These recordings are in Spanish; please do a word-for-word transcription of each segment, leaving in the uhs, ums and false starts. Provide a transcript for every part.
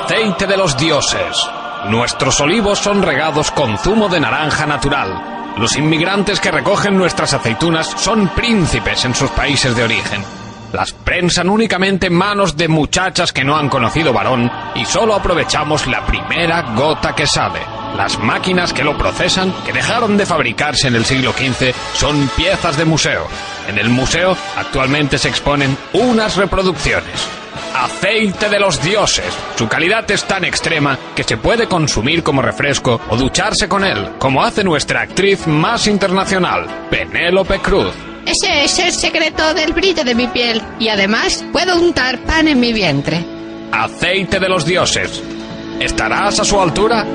Aceite de los dioses. Nuestros olivos son regados con zumo de naranja natural. Los inmigrantes que recogen nuestras aceitunas son príncipes en sus países de origen. Las prensan únicamente en manos de muchachas que no han conocido varón y solo aprovechamos la primera gota que sale. Las máquinas que lo procesan, que dejaron de fabricarse en el siglo quince, son piezas de museo. En el museo actualmente se exponen unas reproducciones. Aceite de los dioses. Su calidad es tan extrema que se puede consumir como refresco o ducharse con él, como hace nuestra actriz más internacional, Penélope Cruz. Ese es el secreto del brillo de mi piel. Y además, puedo untar pan en mi vientre. Aceite de los dioses. ¿Estarás a su altura?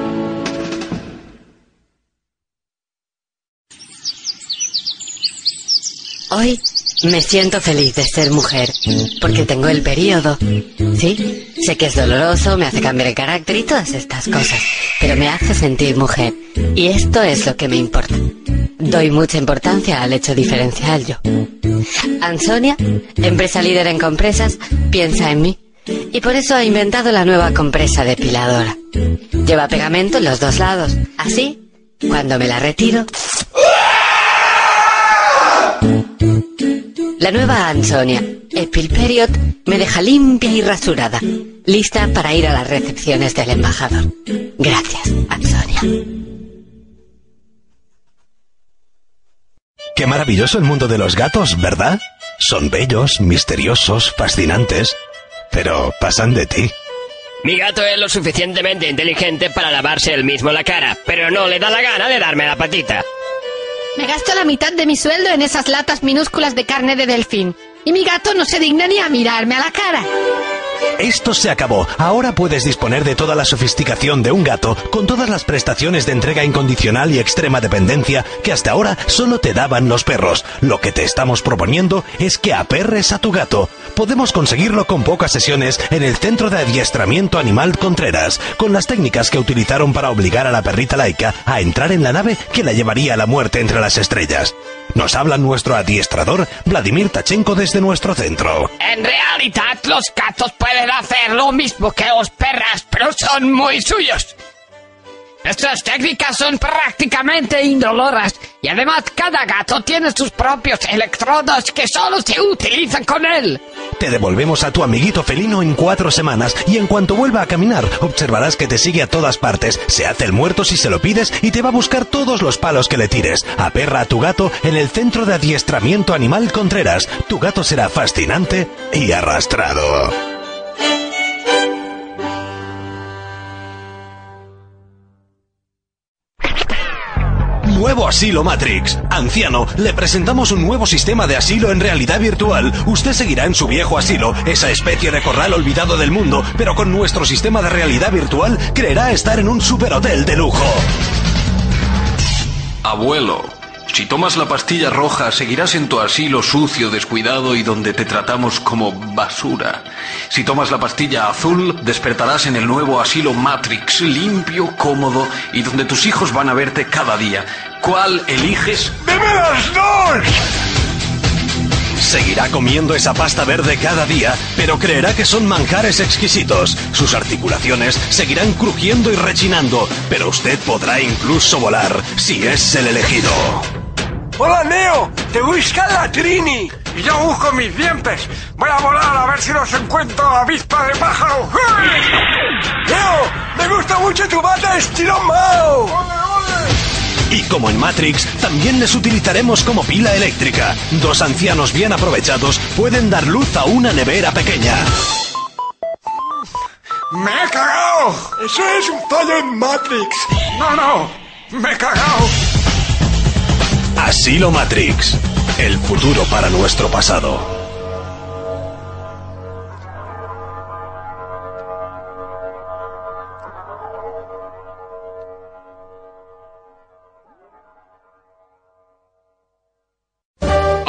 Hoy me siento feliz de ser mujer, porque tengo el periodo. Sí, sé que es doloroso, me hace cambiar el carácter y todas estas cosas, pero me hace sentir mujer. Y esto es lo que me importa. Doy mucha importancia al hecho diferencial yo. Ansonia, empresa líder en compresas, piensa en mí. Y por eso ha inventado la nueva compresa depiladora. Lleva pegamento en los dos lados. Así, cuando me la retiro... La nueva Ansonia Epil Period me deja limpia y rasurada, lista para ir a las recepciones del embajador. Gracias, Ansonia. Qué maravilloso el mundo de los gatos, ¿verdad? Son bellos, misteriosos, fascinantes, pero pasan de ti. Mi gato es lo suficientemente inteligente para lavarse él mismo la cara, pero no le da la gana de darme la patita. Me gasto la mitad de mi sueldo en esas latas minúsculas de carne de delfín. Y mi gato no se digna ni a mirarme a la cara. Esto se acabó. Ahora puedes disponer de toda la sofisticación de un gato con todas las prestaciones de entrega incondicional y extrema dependencia que hasta ahora solo te daban los perros. Lo que te estamos proponiendo es que aperres a tu gato. Podemos conseguirlo con pocas sesiones en el Centro de Adiestramiento Animal Contreras, con las técnicas que utilizaron para obligar a la perrita laica a entrar en la nave que la llevaría a la muerte entre las estrellas. Nos habla nuestro adiestrador, Vladimir Tachenko, desde nuestro centro. En realidad, los gatos pueden hacer lo mismo que los perras, pero son muy suyos. Nuestras técnicas son prácticamente indoloras y además cada gato tiene sus propios electrodos que solo se utilizan con él. Te devolvemos a tu amiguito felino en cuatro semanas y en cuanto vuelva a caminar observarás que te sigue a todas partes, se hace el muerto si se lo pides y te va a buscar todos los palos que le tires. Aperra a tu gato en el Centro de Adiestramiento Animal Contreras. Tu gato será fascinante y arrastrado. Nuevo asilo Matrix. Anciano, le presentamos un nuevo sistema de asilo en realidad virtual. Usted seguirá en su viejo asilo, esa especie de corral olvidado del mundo, pero con nuestro sistema de realidad virtual creerá estar en un superhotel de lujo. Abuelo, si tomas la pastilla roja, seguirás en tu asilo sucio, descuidado y donde te tratamos como basura. Si tomas la pastilla azul, despertarás en el nuevo asilo Matrix, limpio, cómodo y donde tus hijos van a verte cada día. ¿Cuál eliges? ¡Deme las dos! Seguirá comiendo esa pasta verde cada día, pero creerá que son manjares exquisitos. Sus articulaciones seguirán crujiendo y rechinando, pero usted podrá incluso volar, si es el elegido. ¡Hola, Neo! ¡Te busca la Trini! Y yo busco mis dientes. Voy a volar a ver si los encuentro avispa de pájaro. ¡Neo! ¡Me gusta mucho tu bata estilo Mao! ¡Ole, ole! Y como en Matrix, también les utilizaremos como pila eléctrica. Dos ancianos bien aprovechados pueden dar luz a una nevera pequeña. ¡Me he cagado! Eso es un fallo en Matrix. No, no. Me he cagado. Asilo Matrix. El futuro para nuestro pasado.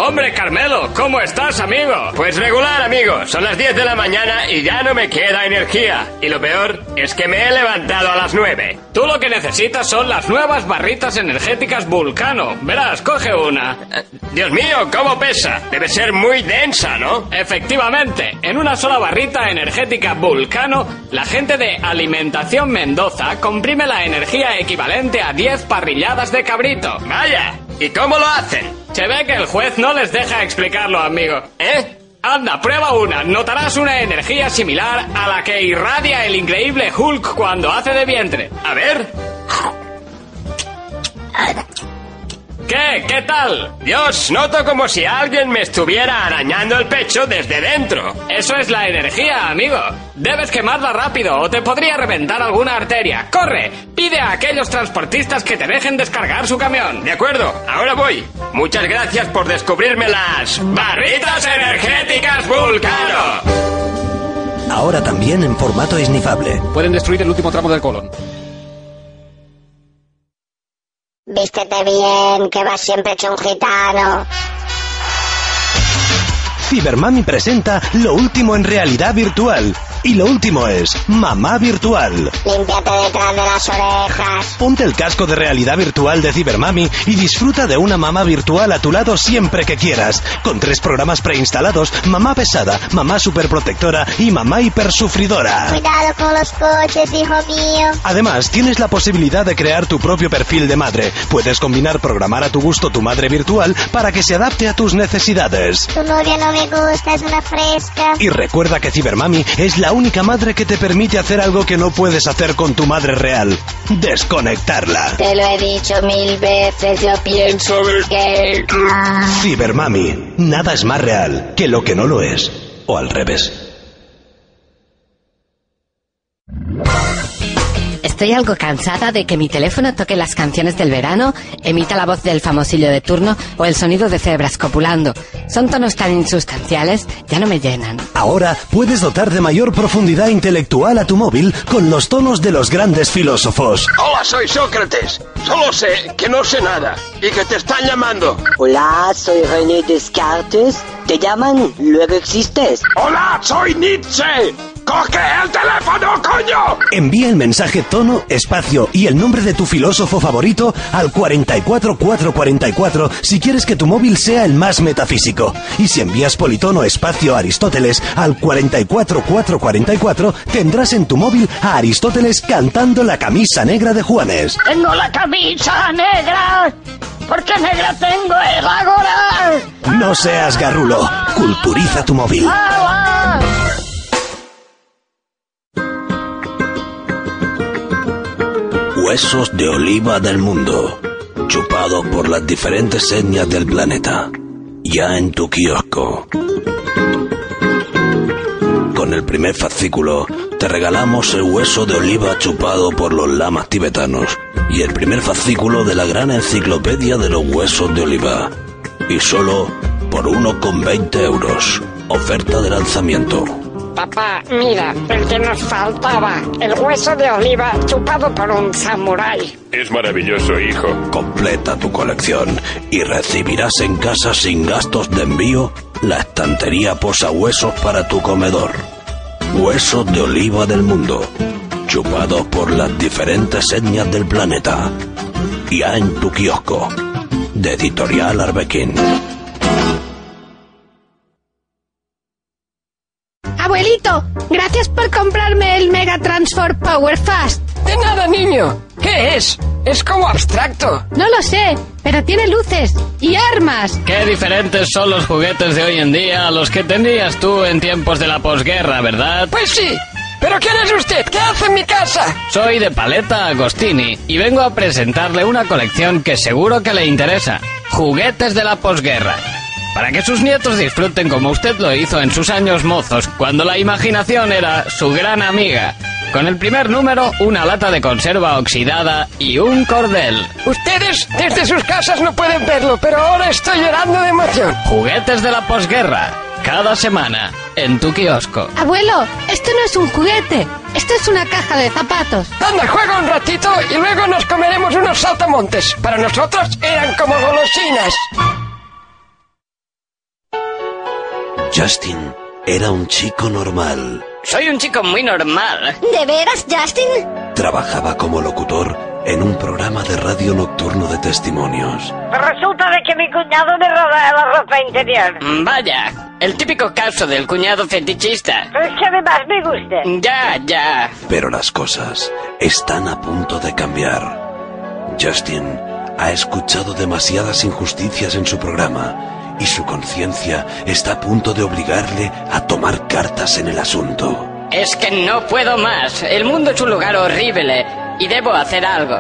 Hombre, Carmelo, ¿cómo estás, amigo? Pues regular, amigo. Son las diez de la mañana y ya no me queda energía. Y lo peor es que me he levantado a las nueve. Tú lo que necesitas son las nuevas barritas energéticas Vulcano. Verás, coge una. Eh, Dios mío, ¿cómo pesa? Debe ser muy densa, ¿no? Efectivamente, en una sola barrita energética Vulcano, la gente de Alimentación Mendoza comprime la energía equivalente a diez parrilladas de cabrito. Vaya, ¿y cómo lo hacen? Se ve que el juez no les deja explicarlo, amigo. ¿Eh? Anda, prueba una. Notarás una energía similar a la que irradia el increíble Hulk cuando hace de vientre. A ver. ¿Qué? ¿Qué tal? Dios, noto como si alguien me estuviera arañando el pecho desde dentro. Eso es la energía, amigo. Debes quemarla rápido o te podría reventar alguna arteria. ¡Corre! Pide a aquellos transportistas que te dejen descargar su camión. De acuerdo, ahora voy. Muchas gracias por descubrirme las barritas energéticas Vulcano. Ahora también en formato esnifable. Pueden destruir el último tramo del colon. Vístete bien, que vas siempre hecho un gitano. Cibermami presenta lo último en realidad virtual. Y lo último es Mamá Virtual. Límpiate detrás de las orejas. Ponte el casco de realidad virtual de Cibermami y disfruta de una mamá virtual a tu lado siempre que quieras. Con tres programas preinstalados: Mamá Pesada, Mamá Superprotectora y Mamá Hipersufridora. Cuidado con los coches, hijo mío. Además, tienes la posibilidad de crear tu propio perfil de madre. Puedes combinar programar a tu gusto tu madre virtual para que se adapte a tus necesidades. Tu novia no me gusta, es una fresca. Y recuerda que Cibermami es la única madre que te permite hacer algo que no puedes hacer con tu madre real: desconectarla. Te lo he dicho mil veces, yo pienso que... Cibermami, nada es más real que lo que no lo es, o al revés. Estoy algo cansada de que mi teléfono toque las canciones del verano, emita la voz del famosillo de turno o el sonido de cebras copulando. Son tonos tan insustanciales, ya no me llenan. Ahora puedes dotar de mayor profundidad intelectual a tu móvil con los tonos de los grandes filósofos. Hola, soy Sócrates. Solo sé que no sé nada y que te están llamando. Hola, soy René Descartes. ¿Te llaman? ¿Luego existes? Hola, soy Nietzsche. ¡Coge el teléfono, coño! Envía el mensaje tono, espacio y el nombre de tu filósofo favorito al cuarenta y cuatro cuatrocientos cuarenta y cuatro si quieres que tu móvil sea el más metafísico. Y si envías politono, espacio, Aristóteles al cuarenta y cuatro cuatrocientos cuarenta y cuatro, tendrás en tu móvil a Aristóteles cantando La camisa negra de Juanes. Tengo la camisa negra, porque negra tengo el agora. No seas garrulo, culturiza tu móvil. ¡Hala! Huesos de oliva del mundo, chupados por las diferentes etnias del planeta, ya en tu kiosco. Con el primer fascículo te regalamos el hueso de oliva chupado por los lamas tibetanos y el primer fascículo de la gran enciclopedia de los huesos de oliva. Y solo por uno con veinte euros. Oferta de lanzamiento. Papá, mira, el que nos faltaba, el hueso de oliva chupado por un samurái. Es maravilloso, hijo. Completa tu colección y recibirás en casa sin gastos de envío la estantería posahuesos para tu comedor. Huesos de oliva del mundo, chupados por las diferentes etnias del planeta. Ya en tu kiosco. De Editorial Arbequín. Abuelito, gracias por comprarme el Mega Transform Power Fast. De nada, niño. ¿Qué es? Es como abstracto. No lo sé, pero tiene luces y armas. Qué diferentes son los juguetes de hoy en día a los que tendrías tú en tiempos de la posguerra, ¿verdad? Pues sí. ¿Pero quién es usted? ¿Qué hace en mi casa? Soy de Paleta Agostini y vengo a presentarle una colección que seguro que le interesa. Juguetes de la posguerra. Para que sus nietos disfruten como usted lo hizo en sus años mozos, cuando la imaginación era su gran amiga. Con el primer número, una lata de conserva oxidada y un cordel. Ustedes desde sus casas no pueden verlo, pero ahora estoy llorando de emoción. Juguetes de la posguerra. Cada semana, en tu kiosco. Abuelo, esto no es un juguete. Esto es una caja de zapatos. Anda, juega un ratito y luego nos comeremos unos saltamontes. Para nosotros eran como golosinas. Justin era un chico normal. Soy un chico muy normal. ¿De veras, Justin? Trabajaba como locutor en un programa de radio nocturno de testimonios. Resulta de que mi cuñado me roba la ropa interior. Vaya, el típico caso del cuñado fetichista. Pero es que además me gusta. Ya, ya. Pero las cosas están a punto de cambiar. Justin ha escuchado demasiadas injusticias en su programa y su conciencia está a punto de obligarle a tomar cartas en el asunto. Es que no puedo más. El mundo es un lugar horrible y debo hacer algo.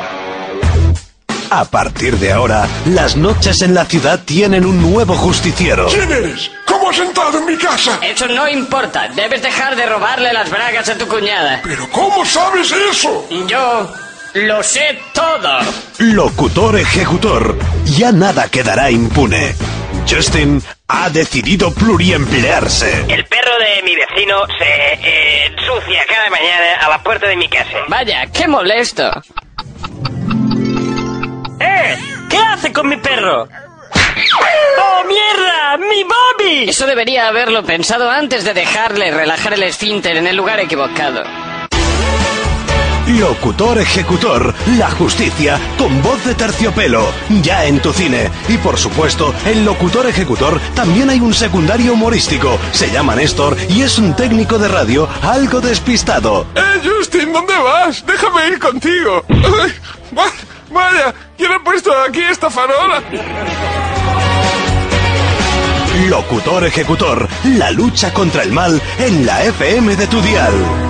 A partir de ahora, las noches en la ciudad tienen un nuevo justiciero. ¿Quién eres? ¿Cómo has entrado en mi casa? Eso no importa. Debes dejar de robarle las bragas a tu cuñada. ¿Pero cómo sabes eso? Yo lo sé todo. Locutor ejecutor. Ya nada quedará impune. Justin ha decidido pluriemplearse. El perro de mi vecino se eh, ensucia cada mañana a la puerta de mi casa. Vaya, qué molesto. ¡Eh! ¿Qué hace con mi perro? ¡Oh, mierda! ¡Mi Bobby! Eso debería haberlo pensado antes de dejarle relajar el esfínter en el lugar equivocado. Locutor ejecutor, la justicia con voz de terciopelo, ya en tu cine. Y por supuesto, en Locutor ejecutor también hay un secundario humorístico. Se llama Néstor y es un técnico de radio algo despistado. ¡Eh, Justin! ¿Dónde vas? Déjame ir contigo. Ay, vaya, ¿quién ha puesto aquí esta farola? Locutor ejecutor, la lucha contra el mal en la F M de tu dial.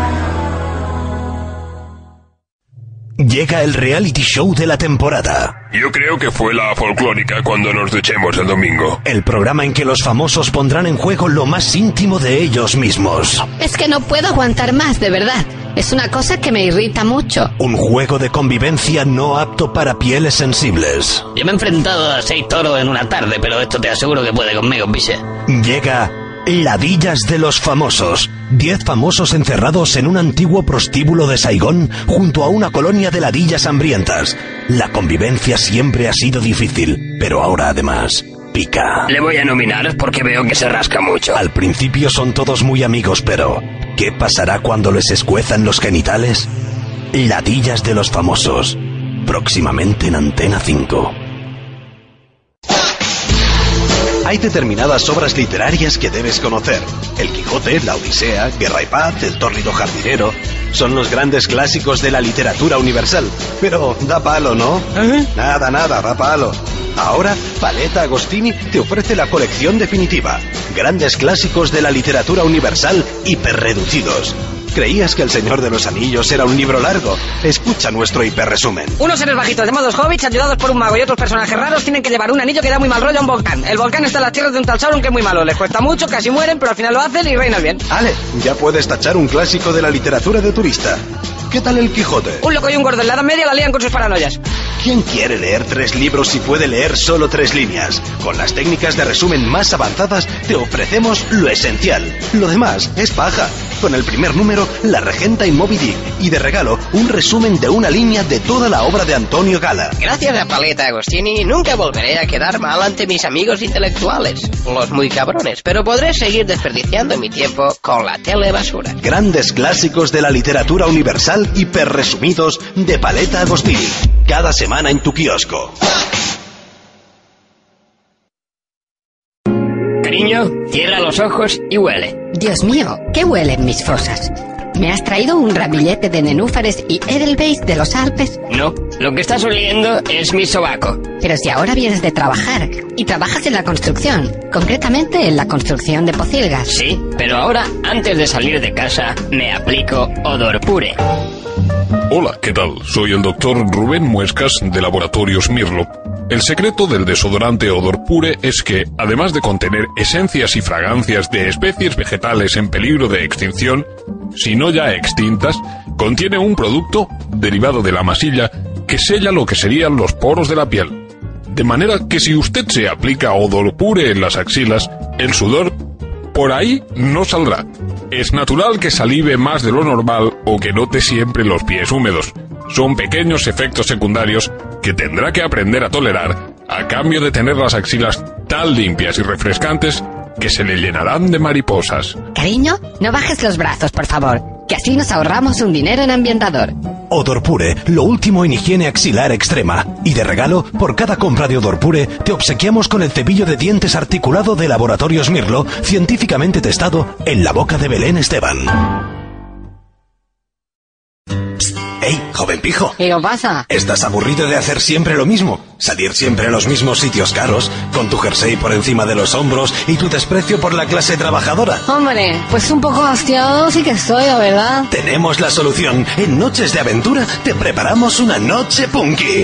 Llega el reality show de la temporada. Yo creo que fue la folclórica cuando nos duchemos el domingo. El programa en que los famosos pondrán en juego lo más íntimo de ellos mismos. Es que no puedo aguantar más, de verdad. Es una cosa que me irrita mucho. Un juego de convivencia no apto para pieles sensibles. Yo me he enfrentado a seis toros en una tarde, pero esto te aseguro que puede conmigo, piche. Llega Ladillas de los famosos. Diez famosos encerrados en un antiguo prostíbulo de Saigón junto a una colonia de ladillas hambrientas. La convivencia siempre ha sido difícil, pero ahora además pica. Le voy a nominar porque veo que se rasca mucho. Al principio son todos muy amigos, pero ¿qué pasará cuando les escuezan los genitales? Ladillas de los famosos. Próximamente en Antena cinco. Hay determinadas obras literarias que debes conocer. El Quijote, la Odisea, Guerra y Paz, El tórrido jardinero. Son los grandes clásicos de la literatura universal. Pero da palo, ¿no? ¿Eh? Nada, nada, da palo. Ahora, Paleta Agostini te ofrece la colección definitiva. Grandes clásicos de la literatura universal hiperreducidos. ¿Creías que El Señor de los Anillos era un libro largo? Escucha nuestro hiperresumen. Unos seres bajitos llamados hobbits, ayudados por un mago y otros personajes raros, tienen que llevar un anillo que da muy mal rollo a un volcán. El volcán está en las tierras de un tal Sauron que es muy malo. Les cuesta mucho, casi mueren, pero al final lo hacen y reinan bien. Ale, ya puedes tachar un clásico de la literatura de turista. ¿Qué tal El Quijote? Un loco y un gordo en la Edad Media la lían con sus paranoias. ¿Quién quiere leer tres libros si puede leer solo tres líneas? Con las técnicas de resumen más avanzadas te ofrecemos lo esencial. Lo demás es paja. Con el primer número, La Regenta y Moby Dick. Y de regalo, un resumen de una línea de toda la obra de Antonio Gala. Gracias a Paleta Agostini, nunca volveré a quedar mal ante mis amigos intelectuales, los muy cabrones, pero podré seguir desperdiciando mi tiempo con la telebasura. Grandes clásicos de la literatura universal hiperresumidos de Paleta Agostini. Cada semana en tu kiosco. Cariño, cierra los ojos y huele. Dios mío, ¿qué huelen mis fosas? ¿Me has traído un ramillete de nenúfares y edelweiss de los Alpes? No, lo que estás oliendo es mi sobaco. Pero si ahora vienes de trabajar y trabajas en la construcción, concretamente en la construcción de pocilgas. Sí, pero ahora, antes de salir de casa, me aplico Odor Pure. Hola, ¿qué tal? Soy el doctor Rubén Muescas de Laboratorios Mirlo. El secreto del desodorante Odor Pure es que, además de contener esencias y fragancias de especies vegetales en peligro de extinción, si no ya extintas, contiene un producto derivado de la masilla que sella lo que serían los poros de la piel. De manera que si usted se aplica Odor Pure en las axilas, el sudor por ahí no saldrá. Es natural que salive más de lo normal o que note siempre los pies húmedos. Son pequeños efectos secundarios que tendrá que aprender a tolerar a cambio de tener las axilas tan limpias y refrescantes que se le llenarán de mariposas. Cariño, no bajes los brazos, por favor, que así nos ahorramos un dinero en ambientador. Odor Pure, lo último en higiene axilar extrema. Y de regalo, por cada compra de Odor Pure, te obsequiamos con el cepillo de dientes articulado de Laboratorios Mirlo, científicamente testado en la boca de Belén Esteban. ¡Ey, joven pijo! ¿Qué pasa? ¿Estás aburrido de hacer siempre lo mismo? ¿Salir siempre a los mismos sitios caros, con tu jersey por encima de los hombros y tu desprecio por la clase trabajadora? Hombre, pues un poco hastiado sí que estoy, la verdad. Tenemos la solución. En Noches de Aventura te preparamos una noche punky.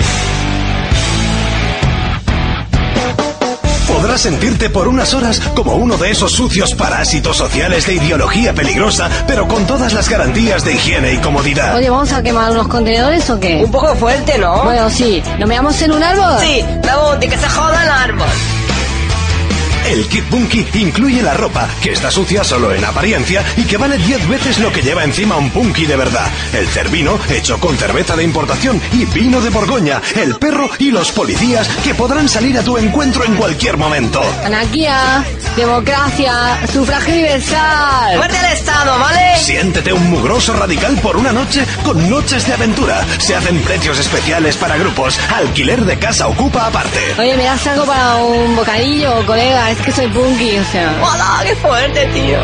Podrás sentirte por unas horas como uno de esos sucios parásitos sociales de ideología peligrosa, pero con todas las garantías de higiene y comodidad. Oye, ¿vamos a quemar unos contenedores o qué? Un poco fuerte, ¿no? Bueno, sí. ¿Nos meamos en un árbol? Sí, la de que se joda el árbol. El kit punky incluye la ropa, que está sucia solo en apariencia y que vale diez veces lo que lleva encima un punky de verdad. El cervino, hecho con cerveza de importación y vino de Borgoña. El perro y los policías, que podrán salir a tu encuentro en cualquier momento. Anarquía, democracia, sufragio universal. ¡Muerte al Estado, ¿vale? Siéntete un mugroso radical por una noche con Noches de Aventura. Se hacen precios especiales para grupos. Alquiler de casa ocupa aparte. Oye, ¿me das algo para un bocadillo, colega? Es que soy punky, o sea... ¡Hola, qué fuerte, tío!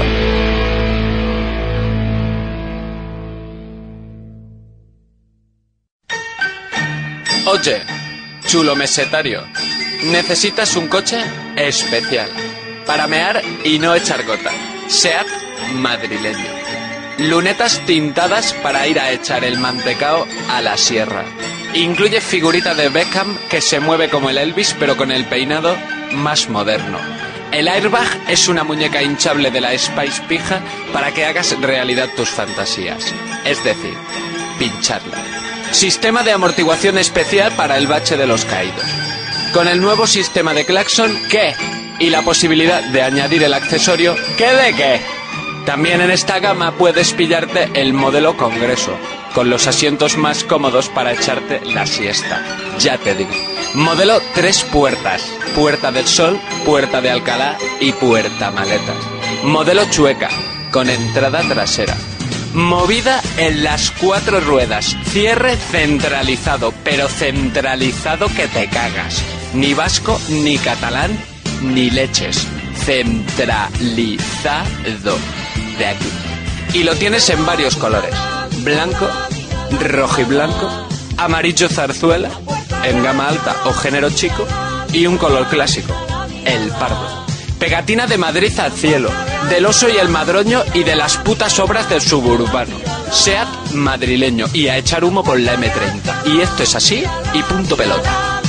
Oye, chulo mesetario, necesitas un coche especial para mear y no echar gota. SEAT madrileño. Lunetas tintadas para ir a echar el mantecao a la sierra. Incluye figurita de Beckham que se mueve como el Elvis pero con el peinado más moderno. El airbag es una muñeca hinchable de la Spice Pija para que hagas realidad tus fantasías. Es decir, pincharla. Sistema de amortiguación especial para el bache de los caídos. Con el nuevo sistema de claxon, ¿qué? Y la posibilidad de añadir el accesorio, ¿qué de qué? También en esta gama puedes pillarte el modelo Congreso, con los asientos más cómodos para echarte la siesta. Ya te digo. Modelo tres puertas. Puerta del Sol, puerta de Alcalá y puerta maletas. Modelo chueca, con entrada trasera. Movida en las cuatro ruedas. Cierre centralizado, pero centralizado que te cagas. Ni vasco, ni catalán, ni leches. Centralizado. De aquí. Y lo tienes en varios colores. Blanco, rojo y blanco, amarillo zarzuela, en gama alta o género chico, y un color clásico, el pardo. Pegatina de Madrid al cielo, del oso y el madroño y de las putas obras del suburbano. SEAT madrileño y a echar humo con la eme treinta. Y esto es así y punto pelota.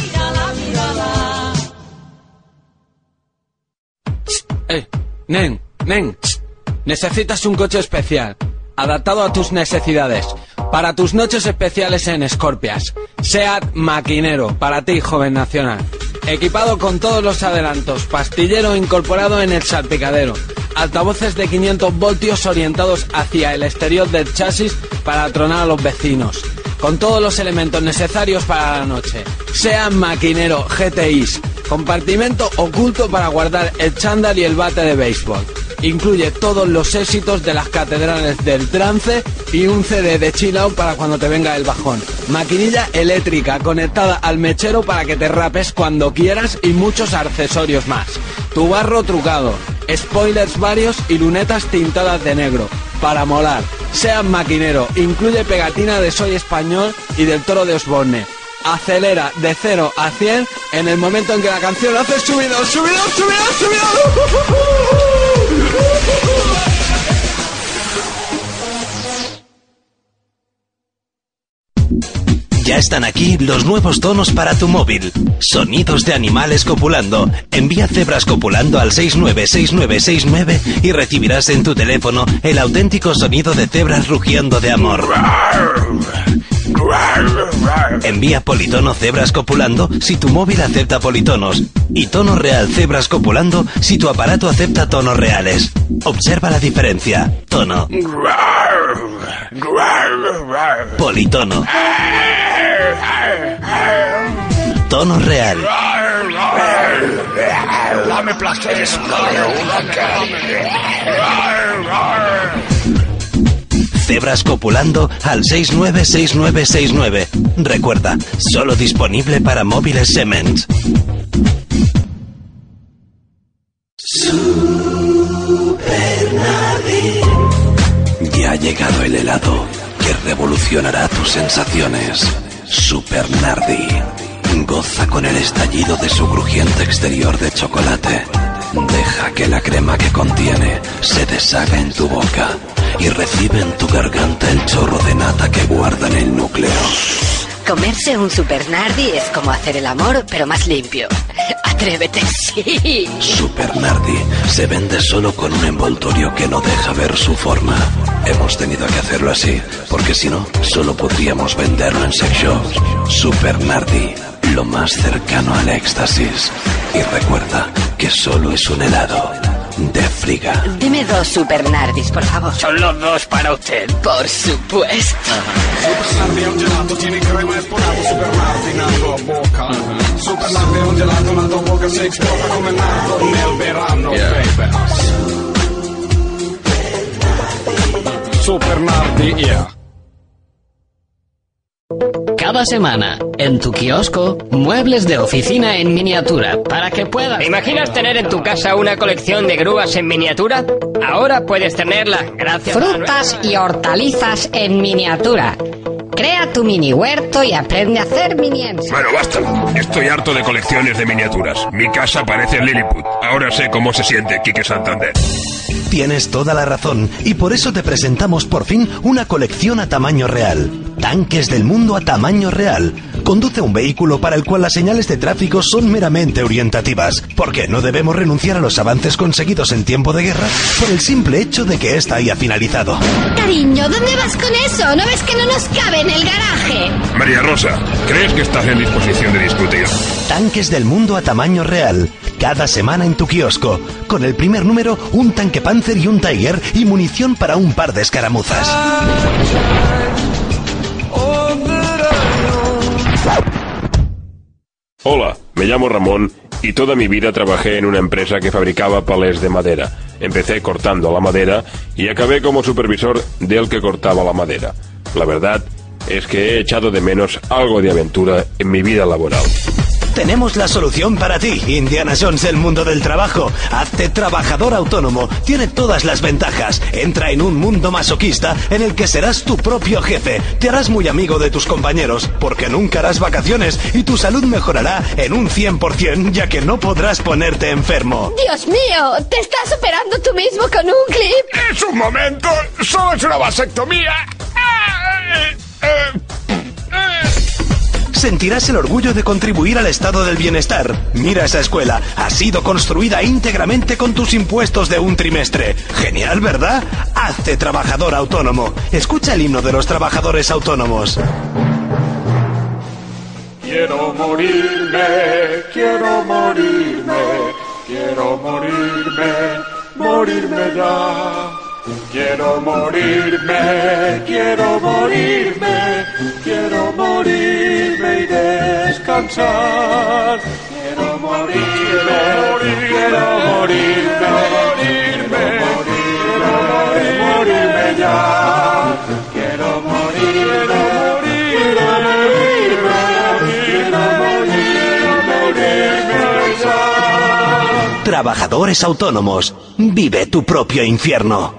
Eh, nen, nen, necesitas un coche especial, adaptado a tus necesidades, para tus noches especiales en Scorpias. SEAT Maquinero, para ti, joven nacional. Equipado con todos los adelantos, pastillero incorporado en el salpicadero, altavoces de quinientos voltios orientados hacia el exterior del chasis para tronar a los vecinos, con todos los elementos necesarios para la noche. SEAT Maquinero G T Is, compartimento oculto para guardar el chándal y el bate de béisbol. Incluye todos los éxitos de las catedrales del trance y un C D de chill out para cuando te venga el bajón. Maquinilla eléctrica conectada al mechero para que te rapes cuando quieras y muchos accesorios más. Tu barro trucado, spoilers varios y lunetas tintadas de negro. Para molar. SEAT Maquinero. Incluye pegatina de Soy Español y del Toro de Osborne. Acelera de cero a cien en el momento en que la canción hace subido, subido, subido, subido. Ya están aquí los nuevos tonos para tu móvil. Sonidos de animales copulando. Envía cebras copulando al seis nueve seis nueve seis nueve y recibirás en tu teléfono el auténtico sonido de cebras rugiendo de amor. Envía politono cebras copulando si tu móvil acepta politonos y tono real cebras copulando si tu aparato acepta tonos reales. Observa la diferencia. Tono. Politono. Tono real. Dame placer. Cebras copulando al seis nueve seis nueve seis nueve. Recuerda, solo disponible para móviles Siemens. Ya ha llegado el helado que revolucionará tus sensaciones. Super Nardi. Goza con el estallido de su crujiente exterior de chocolate. Deja que la crema que contiene se deshaga en tu boca y recibe en tu garganta el chorro de nata que guarda en el núcleo. Comerse un Super Nardi es como hacer el amor, pero más limpio. Atrévete, sí. Super Nardi se vende solo con un envoltorio que no deja ver su forma. Hemos tenido que hacerlo así, porque si no, solo podríamos venderlo en sex shops. Super Nardi, lo más cercano al éxtasis. Y recuerda que solo es un helado de Friga. Deme dos Super Nardis, por favor. Son los dos para usted. Por supuesto. Super Nardi è un gelato, tiene crema e sponato. Super Nardi nato a bocca. Super Nardi è un gelato nato a bocca, si esporta come nato nel verano, baby. Super Nardi, yeah. Cada semana, en tu kiosco, muebles de oficina en miniatura para que puedas... ¿Te imaginas tener en tu casa una colección de grúas en miniatura? Ahora puedes tenerla gracias a... Frutas y hortalizas en miniatura. Crea tu mini huerto y aprende a hacer mini ensalada. Bueno, basta. Estoy harto de colecciones de miniaturas. Mi casa parece Lilliput. Ahora sé cómo se siente Quique Santander. Tienes toda la razón y por eso te presentamos por fin una colección a tamaño real. Tanques del mundo a tamaño real. Conduce un vehículo para el cual las señales de tráfico son meramente orientativas, porque no debemos renunciar a los avances conseguidos en tiempo de guerra por el simple hecho de que ésta haya finalizado. Cariño, ¿dónde vas con eso? ¿No ves que no nos cabe en el garaje? María Rosa, ¿crees que estás en disposición de discutir? Tanques del mundo a tamaño real. Cada semana en tu kiosco. Con el primer número, un tanque Panzer y un Tiger y munición para un par de escaramuzas. Hola, me llamo Ramón y toda mi vida trabajé en una empresa que fabricaba palés de madera. Empecé cortando la madera y acabé como supervisor del que cortaba la madera. La verdad es que he echado de menos algo de aventura en mi vida laboral. Tenemos la solución para ti, Indiana Jones del mundo del trabajo. Hazte trabajador autónomo. Tiene todas las ventajas. Entra en un mundo masoquista en el que serás tu propio jefe. Te harás muy amigo de tus compañeros, porque nunca harás vacaciones y tu salud mejorará en un cien por ciento, ya que no podrás ponerte enfermo. Dios mío, te estás operando tú mismo con un clip. ¡Es un momento! ¡Solo es una vasectomía! Sentirás el orgullo de contribuir al estado del bienestar. Mira esa escuela. Ha sido construida íntegramente con tus impuestos de un trimestre. Genial, ¿verdad? Hazte trabajador autónomo. Escucha el himno de los trabajadores autónomos. Quiero morirme, quiero morirme, quiero morirme, morirme ya. Quiero morirme, quiero morirme, quiero morirme y descansar. Quiero morirme, quiero morirme, morirme, quiero morirme ya. Quiero morirme, quiero morirme, quiero morirme, morirme ya. Trabajadores autónomos. Vive tu propio infierno.